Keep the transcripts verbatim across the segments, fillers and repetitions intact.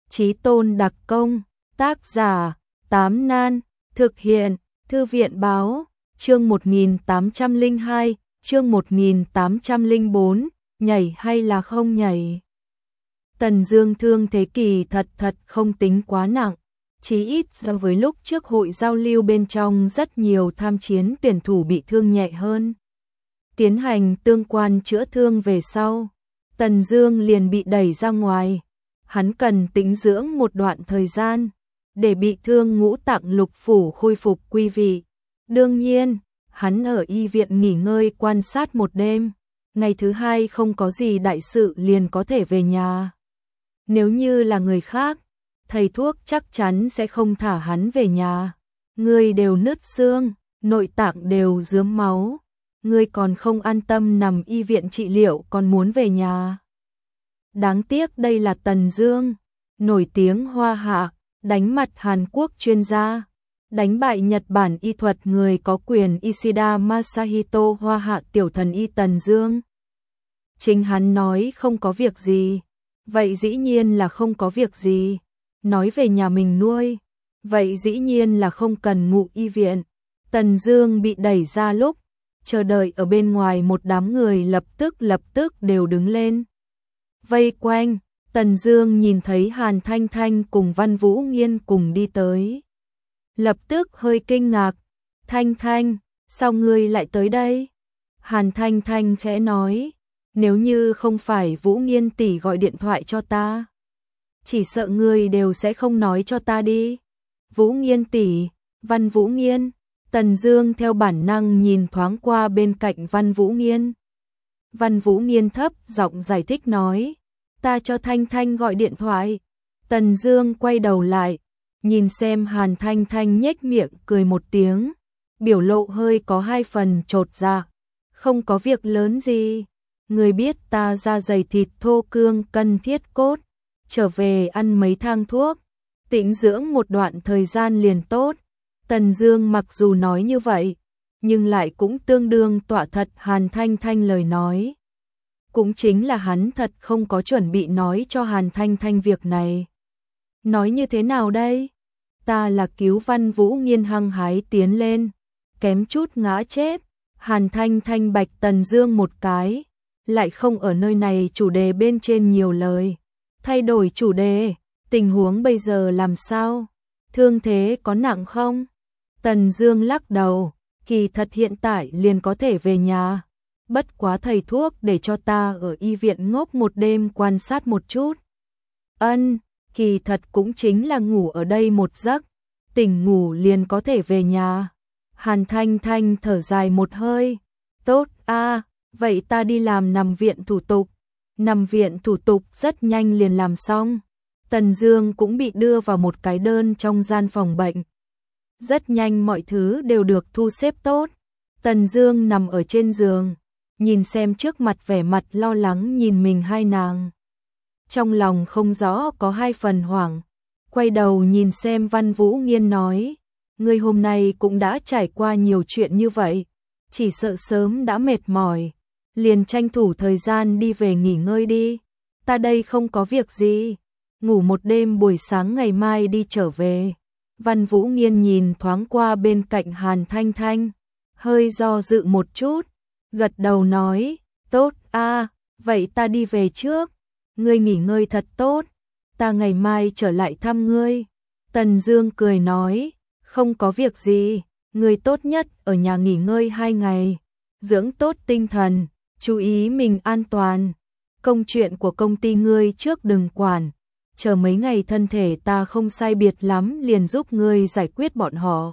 Chí tôn đặc công, tác giả, Tám Nan, thực hiện, Thư viện báo, chương một nghìn tám trăm lẻ hai, chương một nghìn tám trăm lẻ bốn, nhảy hay là không nhảy. Tần Dương thương thế kỳ thật thật không tính quá nặng, chí ít so với lúc trước hội giao lưu bên trong rất nhiều tham chiến tuyển thủ bị thương nhẹ hơn. Tiến hành tương quan chữa thương về sau, Tần Dương liền bị đẩy ra ngoài. Hắn cần tĩnh dưỡng một đoạn thời gian, để bị thương ngũ tạng lục phủ khôi phục quy vị. Đương nhiên, hắn ở y viện nghỉ ngơi quan sát một đêm, ngày thứ hai không có gì đại sự liền có thể về nhà. Nếu như là người khác, thầy thuốc chắc chắn sẽ không thả hắn về nhà. Người đều nứt xương, nội tạng đều rớm máu, người còn không an tâm nằm y viện trị liệu còn muốn về nhà. Đáng tiếc đây là Tần Dương, nổi tiếng Hoa Hạ, đánh mặt Hàn Quốc chuyên gia, đánh bại Nhật Bản y thuật người có quyền Ishida Masahito Hoa Hạ tiểu thần y Tần Dương. Chính hắn nói không có việc gì, vậy dĩ nhiên là không có việc gì. Nói về nhà mình nuôi, vậy dĩ nhiên là không cần ngụ y viện. Tần Dương bị đẩy ra lúc, chờ đợi ở bên ngoài một đám người lập tức lập tức đều đứng lên. Vây quanh, Tần Dương nhìn thấy Hàn Thanh Thanh cùng Văn Vũ Nghiên cùng đi tới. Lập tức hơi kinh ngạc, Thanh Thanh, sao ngươi lại tới đây? Hàn Thanh Thanh khẽ nói, nếu như không phải Vũ Nghiên tỷ gọi điện thoại cho ta, chỉ sợ ngươi đều sẽ không nói cho ta đi. Vũ Nghiên tỷ, Văn Vũ Nghiên, Tần Dương theo bản năng nhìn thoáng qua bên cạnh Văn Vũ Nghiên. Văn Vũ Nghiên thấp giọng giải thích nói, ta cho Thanh Thanh gọi điện thoại. Tần Dương quay đầu lại, nhìn xem Hàn Thanh Thanh nhếch miệng cười một tiếng, biểu lộ hơi có hai phần chột dạ. Không có việc lớn gì, người biết ta da dày thịt thô cương cân thiết cốt, trở về ăn mấy thang thuốc, tĩnh dưỡng một đoạn thời gian liền tốt. Tần Dương mặc dù nói như vậy, nhưng lại cũng tương đương tọa thật Hàn Thanh Thanh lời nói. Cũng chính là hắn thật không có chuẩn bị nói cho Hàn Thanh Thanh việc này. Nói như thế nào đây? Ta là cứu Văn Vũ Nghiên hăng hái tiến lên, kém chút ngã chết. Hàn Thanh Thanh bạch Tần Dương một cái, lại không ở nơi này chủ đề bên trên nhiều lời. Thay đổi chủ đề, tình huống bây giờ làm sao? Thương thế có nặng không? Tần Dương lắc đầu, kỳ thật hiện tại liền có thể về nhà. Bất quá thầy thuốc để cho ta ở y viện ngốc một đêm quan sát một chút. Ân, kỳ thật cũng chính là ngủ ở đây một giấc, tỉnh ngủ liền có thể về nhà. Hàn Thanh Thanh thở dài một hơi, tốt a, vậy ta đi làm nằm viện thủ tục. Nằm viện thủ tục rất nhanh liền làm xong. Tần Dương cũng bị đưa vào một cái đơn trong gian phòng bệnh. Rất nhanh mọi thứ đều được thu xếp tốt. Tần Dương nằm ở trên giường, nhìn xem trước mặt vẻ mặt lo lắng nhìn mình hai nàng. Trong lòng không rõ có hai phần hoảng, quay đầu nhìn xem Văn Vũ Nghiên nói, ngươi hôm nay cũng đã trải qua nhiều chuyện như vậy, chỉ sợ sớm đã mệt mỏi, liền tranh thủ thời gian đi về nghỉ ngơi đi. Ta đây không có việc gì, ngủ một đêm buổi sáng ngày mai đi trở về. Văn Vũ Nghiên nhìn thoáng qua bên cạnh Hàn Thanh Thanh, hơi do dự một chút, gật đầu nói, tốt a, vậy ta đi về trước, ngươi nghỉ ngơi thật tốt, ta ngày mai trở lại thăm ngươi. Tần Dương cười nói, không có việc gì, ngươi tốt nhất ở nhà nghỉ ngơi hai ngày, dưỡng tốt tinh thần, chú ý mình an toàn. Công chuyện của công ty ngươi trước đừng quản, chờ mấy ngày thân thể ta không sai biệt lắm liền giúp ngươi giải quyết bọn họ.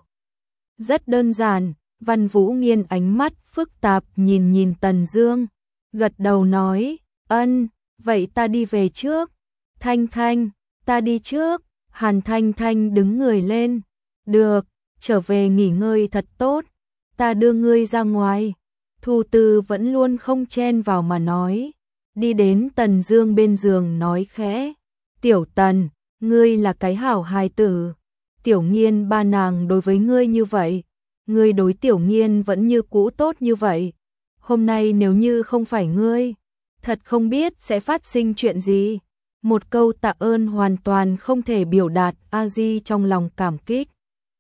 Rất đơn giản. Văn Vũ Nghiên ánh mắt phức tạp nhìn nhìn Tần Dương, gật đầu nói, ân, vậy ta đi về trước. Thanh Thanh, ta đi trước. Hàn Thanh Thanh đứng người lên, được, trở về nghỉ ngơi thật tốt, ta đưa ngươi ra ngoài. Thu Tư vẫn luôn không chen vào mà nói, đi đến Tần Dương bên giường nói khẽ, tiểu Tần, ngươi là cái hảo hài tử, Tiểu Nghiên ba nàng đối với ngươi như vậy, ngươi đối Tiểu Nghiên vẫn như cũ tốt như vậy. Hôm nay nếu như không phải ngươi, thật không biết sẽ phát sinh chuyện gì. Một câu tạ ơn hoàn toàn không thể biểu đạt A Di trong lòng cảm kích.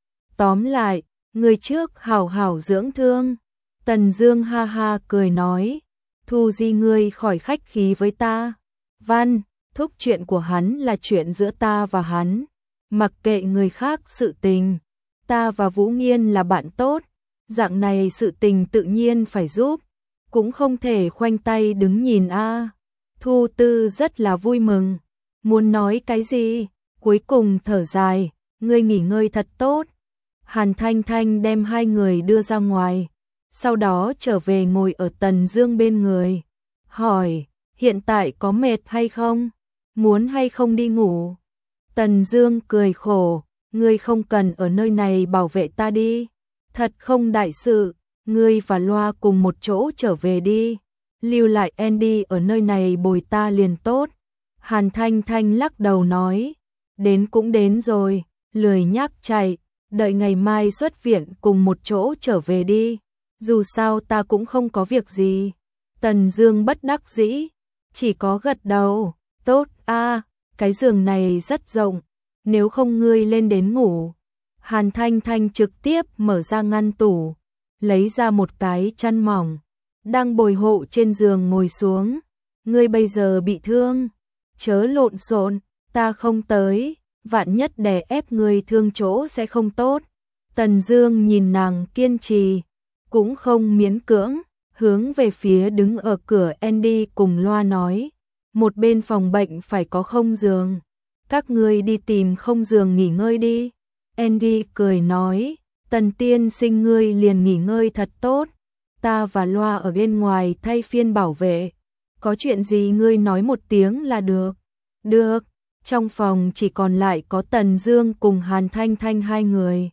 Tóm lại, người trước hảo hảo dưỡng thương. Tần Dương ha ha cười nói, Thu Di ngươi khỏi khách khí với ta. Văn, thúc chuyện của hắn là chuyện giữa ta và hắn. Mặc kệ người khác sự tình. Ta và Vũ Nghiên là bạn tốt. Dạng này sự tình tự nhiên phải giúp. Cũng không thể khoanh tay đứng nhìn a. Thu Tư rất là vui mừng. Muốn nói cái gì? Cuối cùng thở dài, ngươi nghỉ ngơi thật tốt. Hàn Thanh Thanh đem hai người đưa ra ngoài. Sau đó trở về ngồi ở Tần Dương bên người. Hỏi, hiện tại có mệt hay không? Muốn hay không đi ngủ? Tần Dương cười khổ, ngươi không cần ở nơi này bảo vệ ta đi. Thật không đại sự, ngươi và Loa cùng một chỗ trở về đi. Lưu lại Andy ở nơi này bồi ta liền tốt. Hàn Thanh Thanh lắc đầu nói, đến cũng đến rồi, lười nhác chạy, đợi ngày mai xuất viện cùng một chỗ trở về đi. Dù sao ta cũng không có việc gì. Tần Dương bất đắc dĩ, chỉ có gật đầu, tốt a, cái giường này rất rộng, nếu không ngươi lên đến ngủ. Hàn Thanh Thanh trực tiếp mở ra ngăn tủ, lấy ra một cái chăn mỏng, đang bồi hộ trên giường ngồi xuống. Ngươi bây giờ bị thương, chớ lộn xộn, ta không tới, vạn nhất đè ép ngươi thương chỗ sẽ không tốt. Tần Dương nhìn nàng kiên trì, cũng không miễn cưỡng, hướng về phía đứng ở cửa Andy cùng Loa nói, một bên phòng bệnh phải có không giường, các ngươi đi tìm không giường nghỉ ngơi đi. Andy cười nói, Tần tiên sinh ngươi liền nghỉ ngơi thật tốt, ta và Loa ở bên ngoài thay phiên bảo vệ, có chuyện gì ngươi nói một tiếng là được. Được. Trong phòng chỉ còn lại có Tần Dương cùng Hàn Thanh Thanh hai người.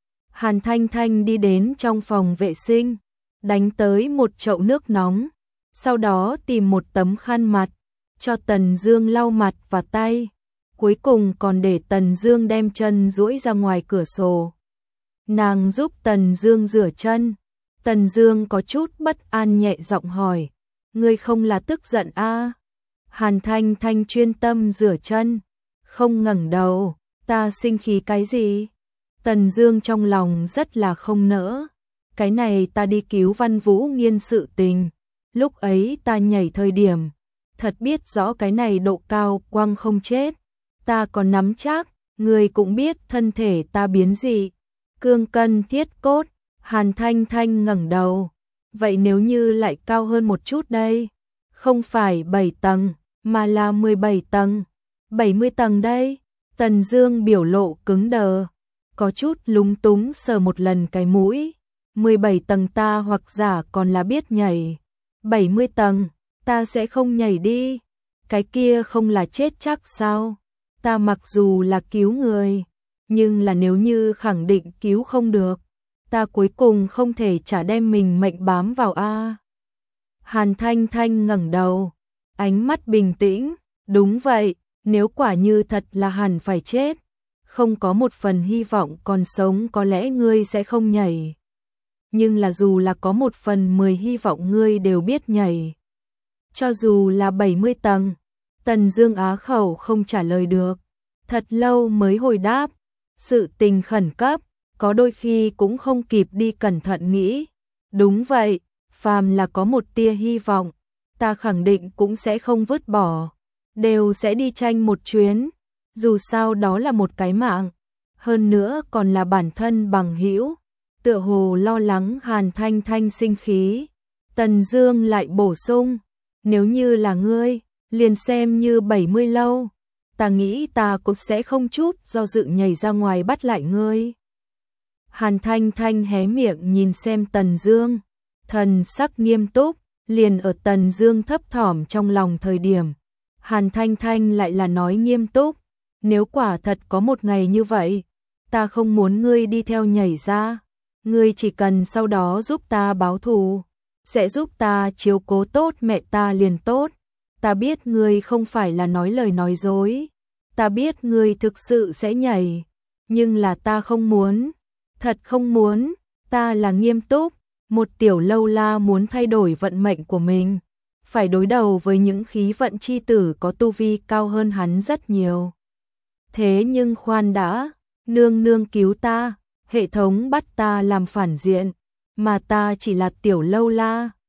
Hàn Thanh Thanh đi đến trong phòng vệ sinh, đánh tới một chậu nước nóng, sau đó tìm một tấm khăn mặt, cho Tần Dương lau mặt và tay, cuối cùng còn để Tần Dương đem chân duỗi ra ngoài cửa sổ. Nàng giúp Tần Dương rửa chân. Tần Dương có chút bất an nhẹ giọng hỏi, ngươi không là tức giận a? À? Hàn Thanh Thanh chuyên tâm rửa chân, không ngẩng đầu, ta sinh khí cái gì? Tần Dương trong lòng rất là không nỡ, cái này ta đi cứu Văn Vũ Nghiên sự tình, lúc ấy ta nhảy thời điểm, thật biết rõ cái này độ cao quăng không chết, ta còn nắm chắc, người cũng biết thân thể ta biến dị, cương cân thiết cốt. Hàn Thanh Thanh ngẩng đầu, vậy nếu như lại cao hơn một chút đây, không phải bảy tầng, mà là mười bảy tầng, bảy mươi tầng đây. Tần Dương biểu lộ cứng đờ, có chút lúng túng sờ một lần cái mũi, mười bảy tầng ta hoặc giả còn là biết nhảy, bảy mươi tầng, ta sẽ không nhảy đi, cái kia không là chết chắc sao? Ta mặc dù là cứu người, nhưng là nếu như khẳng định cứu không được, ta cuối cùng không thể trả đem mình mệnh bám vào a. Hàn Thanh Thanh ngẩng đầu, ánh mắt bình tĩnh, đúng vậy, nếu quả như thật là hẳn phải chết, không có một phần hy vọng còn sống có lẽ ngươi sẽ không nhảy. Nhưng là dù là có một phần mười hy vọng ngươi đều biết nhảy. Cho dù là bảy mươi tầng, Tần Dương á khẩu không trả lời được, thật lâu mới hồi đáp, sự tình khẩn cấp, có đôi khi cũng không kịp đi cẩn thận nghĩ. Đúng vậy, phàm là có một tia hy vọng, ta khẳng định cũng sẽ không vứt bỏ, đều sẽ đi tranh một chuyến, dù sao đó là một cái mạng, hơn nữa còn là bản thân bằng hữu. Tựa hồ lo lắng Hàn Thanh Thanh sinh khí, Tần Dương lại bổ sung, nếu như là ngươi, liền xem như bảy mươi lâu, ta nghĩ ta cũng sẽ không chút do dự nhảy ra ngoài bắt lại ngươi. Hàn Thanh Thanh hé miệng nhìn xem Tần Dương, thần sắc nghiêm túc, liền ở Tần Dương thấp thỏm trong lòng thời điểm, Hàn Thanh Thanh lại là nói nghiêm túc, nếu quả thật có một ngày như vậy, ta không muốn ngươi đi theo nhảy ra, ngươi chỉ cần sau đó giúp ta báo thù, sẽ giúp ta chiếu cố tốt mẹ ta liền tốt. Ta biết ngươi không phải là nói lời nói dối, ta biết ngươi thực sự sẽ nhảy, nhưng là ta không muốn, thật không muốn, ta là nghiêm túc, một tiểu lâu la muốn thay đổi vận mệnh của mình, phải đối đầu với những khí vận chi tử có tu vi cao hơn hắn rất nhiều. Thế nhưng khoan đã, nương nương cứu ta, hệ thống bắt ta làm phản diện, mà ta chỉ là tiểu lâu la,